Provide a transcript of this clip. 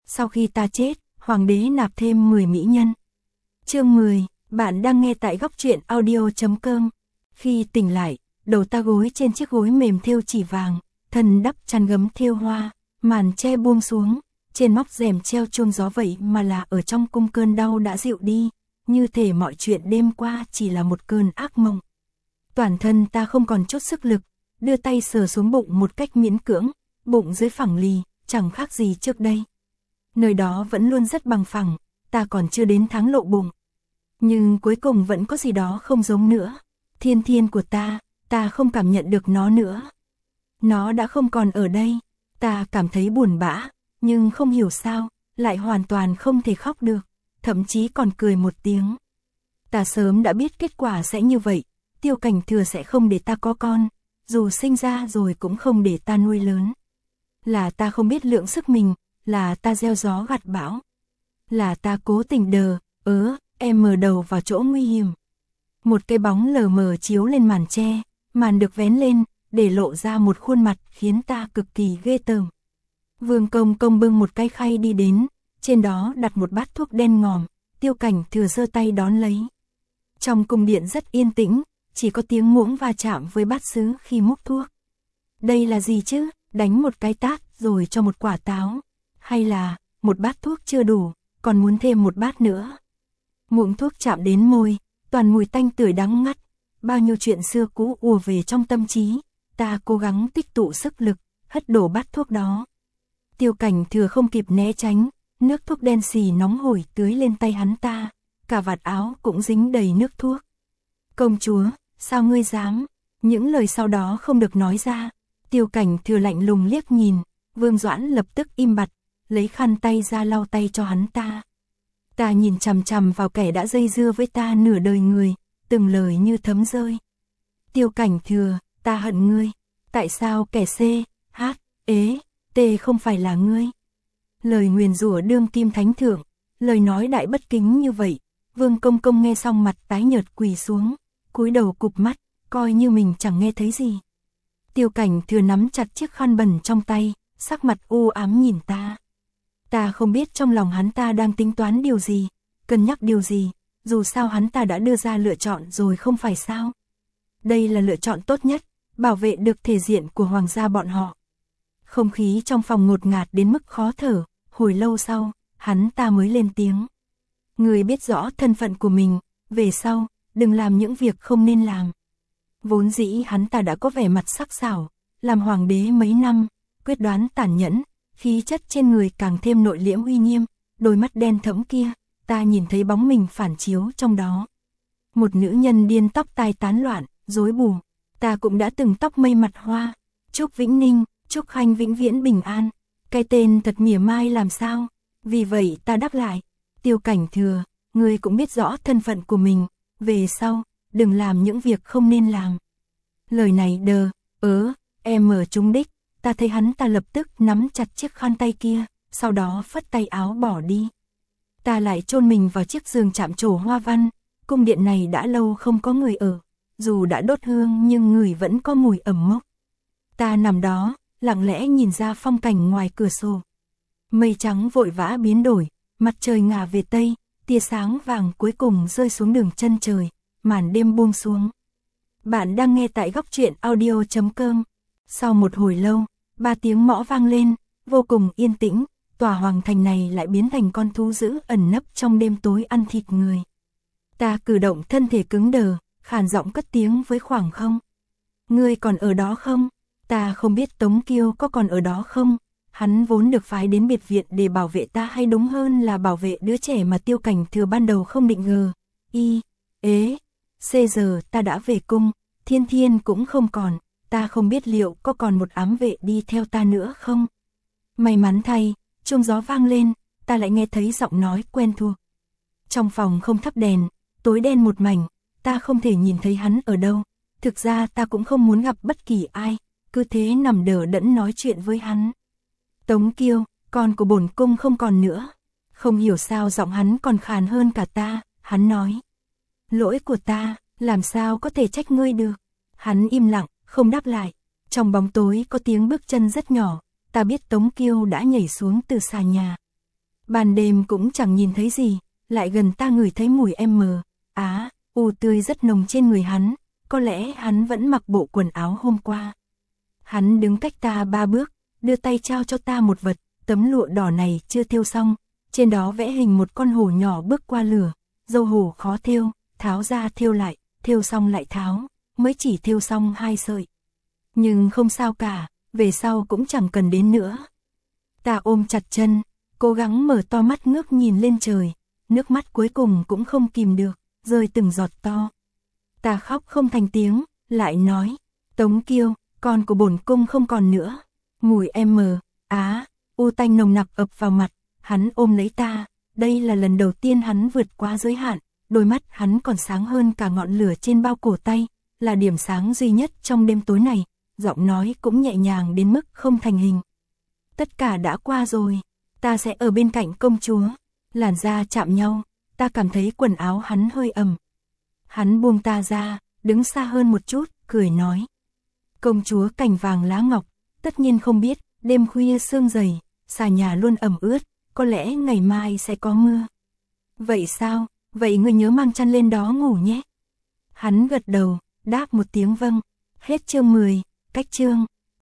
sau khi ta chết, hoàng đế nạp thêm 10 mỹ nhân. Chương 10, bạn đang nghe tại góc truyện audio.com. Khi tỉnh lại, đầu ta gối trên chiếc gối mềm thêu chỉ vàng, thân đắp chăn gấm thêu hoa, màn che buông xuống, trên móc rèm treo chuông gió vậy mà là ở trong cung cơn đau đã dịu đi, như thể mọi chuyện đêm qua chỉ là một cơn ác mộng. Toàn thân ta không còn chút sức lực, đưa tay sờ xuống bụng một cách miễn cưỡng, bụng dưới phẳng lì, chẳng khác gì trước đây. Nơi đó vẫn luôn rất bằng phẳng, ta còn chưa đến tháng lộ bụng. Nhưng cuối cùng vẫn có gì đó không giống nữa. Thiên thiên của ta không cảm nhận được nó nữa. Nó đã không còn ở đây, ta cảm thấy buồn bã, nhưng không hiểu sao, lại hoàn toàn không thể khóc được, thậm chí còn cười một tiếng. Ta sớm đã biết kết quả sẽ như vậy, Tiêu Cảnh Thừa sẽ không để ta có con, dù sinh ra rồi cũng không để ta nuôi lớn. Là ta không biết lượng sức mình, là ta gieo gió gặt bão. Là ta cố tình em mở đầu vào chỗ nguy hiểm. Một cái bóng lờ mờ chiếu lên màn tre, màn được vén lên, để lộ ra một khuôn mặt khiến ta cực kỳ ghê tởm. Vương Công Công bưng một cái khay đi đến, trên đó đặt một bát thuốc đen ngòm, Tiêu Cảnh Thừa giơ tay đón lấy. Trong cung điện rất yên tĩnh, chỉ có tiếng muỗng va chạm với bát sứ khi múc thuốc. Đây là gì chứ, đánh một cái tát rồi cho một quả táo, hay là một bát thuốc chưa đủ, còn muốn thêm một bát nữa. Muỗng thuốc chạm đến môi, toàn mùi tanh tưởi đắng ngắt, bao nhiêu chuyện xưa cũ ùa về trong tâm trí, ta cố gắng tích tụ sức lực, hất đổ bát thuốc đó. Tiêu Cảnh Thừa không kịp né tránh, nước thuốc đen xì nóng hổi tưới lên tay hắn ta, cả vạt áo cũng dính đầy nước thuốc. Công chúa, sao ngươi dám? Những lời sau đó không được nói ra. Tiêu Cảnh Thừa lạnh lùng liếc nhìn, Vương Doãn lập tức im bặt, lấy khăn tay ra lau tay cho hắn ta. Ta nhìn chằm chằm vào kẻ đã dây dưa với ta nửa đời người, từng lời như thấm rơi. Tiêu Cảnh Thừa, ta hận ngươi. Tại sao kẻ C, H, T không phải là ngươi? Lời nguyền rủa đương kim thánh thượng, lời nói đại bất kính như vậy. Vương Công Công nghe xong mặt tái nhợt quỳ xuống, cúi đầu cụp mắt, coi như mình chẳng nghe thấy gì. Tiêu Cảnh Thừa nắm chặt chiếc khăn bẩn trong tay, sắc mặt u ám nhìn ta. Ta không biết trong lòng hắn ta đang tính toán điều gì, cân nhắc điều gì, dù sao hắn ta đã đưa ra lựa chọn rồi không phải sao. Đây là lựa chọn tốt nhất, bảo vệ được thể diện của hoàng gia bọn họ. Không khí trong phòng ngột ngạt đến mức khó thở, hồi lâu sau, hắn ta mới lên tiếng. Người biết rõ thân phận của mình, về sau, đừng làm những việc không nên làm. Vốn dĩ hắn ta đã có vẻ mặt sắc sảo, làm hoàng đế mấy năm, quyết đoán tàn nhẫn, khí chất trên người càng thêm nội liễm uy nghiêm, đôi mắt đen thẫm kia, ta nhìn thấy bóng mình phản chiếu trong đó. Một nữ nhân điên tóc tai tán loạn, rối bù, ta cũng đã từng tóc mây mặt hoa, chúc Vĩnh Ninh, chúc Khanh vĩnh viễn bình an, cái tên thật mỉa mai làm sao, vì vậy ta đáp lại, Tiêu Cảnh Thừa, ngươi cũng biết rõ thân phận của mình, về sau, đừng làm những việc không nên làm. Lời này em ở trúng đích, ta thấy hắn ta lập tức nắm chặt chiếc khăn tay kia, sau đó phất tay áo bỏ đi. Ta lại chôn mình vào chiếc giường chạm trổ hoa văn, cung điện này đã lâu không có người ở, dù đã đốt hương nhưng người vẫn có mùi ẩm mốc. Ta nằm đó, lặng lẽ nhìn ra phong cảnh ngoài cửa sổ. Mây trắng vội vã biến đổi, mặt trời ngả về tây, tia sáng vàng cuối cùng rơi xuống đường chân trời, màn đêm buông xuống. Bạn đang nghe tại góc truyện audio.com. Sau một hồi lâu, 3 tiếng mõ vang lên, vô cùng yên tĩnh, tòa hoàng thành này lại biến thành con thú dữ ẩn nấp trong đêm tối ăn thịt người. Ta cử động thân thể cứng đờ, khàn giọng cất tiếng với khoảng không. Ngươi còn ở đó không? Ta không biết Tống Kiêu có còn ở đó không? Hắn vốn được phái đến biệt viện để bảo vệ ta, hay đúng hơn là bảo vệ đứa trẻ mà Tiêu Cảnh Thừa ban đầu không định ngờ. Giờ ta đã về cung, Thiên Thiên cũng không còn, ta không biết liệu có còn một ám vệ đi theo ta nữa không? May mắn thay, chuông gió vang lên, ta lại nghe thấy giọng nói quen thuộc. Trong phòng không thắp đèn, tối đen một mảnh, ta không thể nhìn thấy hắn ở đâu. Thực ra ta cũng không muốn gặp bất kỳ ai, cứ thế nằm đờ đẫn nói chuyện với hắn. Tống Kiêu, con của bổn cung không còn nữa. Không hiểu sao giọng hắn còn khàn hơn cả ta, hắn nói. Lỗi của ta, làm sao có thể trách ngươi được. Hắn im lặng, không đáp lại. Trong bóng tối có tiếng bước chân rất nhỏ, ta biết Tống Kiêu đã nhảy xuống từ xà nhà. Ban đêm cũng chẳng nhìn thấy gì, lại gần ta ngửi thấy mùi u tươi rất nồng trên người hắn, có lẽ hắn vẫn mặc bộ quần áo hôm qua. Hắn đứng cách ta 3 bước, đưa tay trao cho ta một vật, tấm lụa đỏ này chưa thêu xong, trên đó vẽ hình một con hổ nhỏ bước qua lửa, dâu hổ khó thêu, tháo ra thêu lại, thêu xong lại tháo, mới chỉ thêu xong 2 sợi. Nhưng không sao cả, về sau cũng chẳng cần đến nữa. Ta ôm chặt chân, cố gắng mở to mắt ngước nhìn lên trời, nước mắt cuối cùng cũng không kìm được, rơi từng giọt to. Ta khóc không thành tiếng, lại nói, Tống Kiêu, con của bổn cung không còn nữa. Mùi u tanh nồng nặc ập vào mặt, hắn ôm lấy ta, đây là lần đầu tiên hắn vượt qua giới hạn, đôi mắt hắn còn sáng hơn cả ngọn lửa trên bao cổ tay, là điểm sáng duy nhất trong đêm tối này, giọng nói cũng nhẹ nhàng đến mức không thành hình. Tất cả đã qua rồi, ta sẽ ở bên cạnh công chúa. Làn da chạm nhau, ta cảm thấy quần áo hắn hơi ẩm. Hắn buông ta ra, đứng xa hơn một chút, cười nói. Công chúa cành vàng lá ngọc, tất nhiên không biết, đêm khuya sương dày, xà nhà luôn ẩm ướt, có lẽ ngày mai sẽ có mưa. Vậy sao, vậy ngươi nhớ mang chăn lên đó ngủ nhé. Hắn gật đầu, đáp một tiếng vâng. Hết chương 10, cách chương.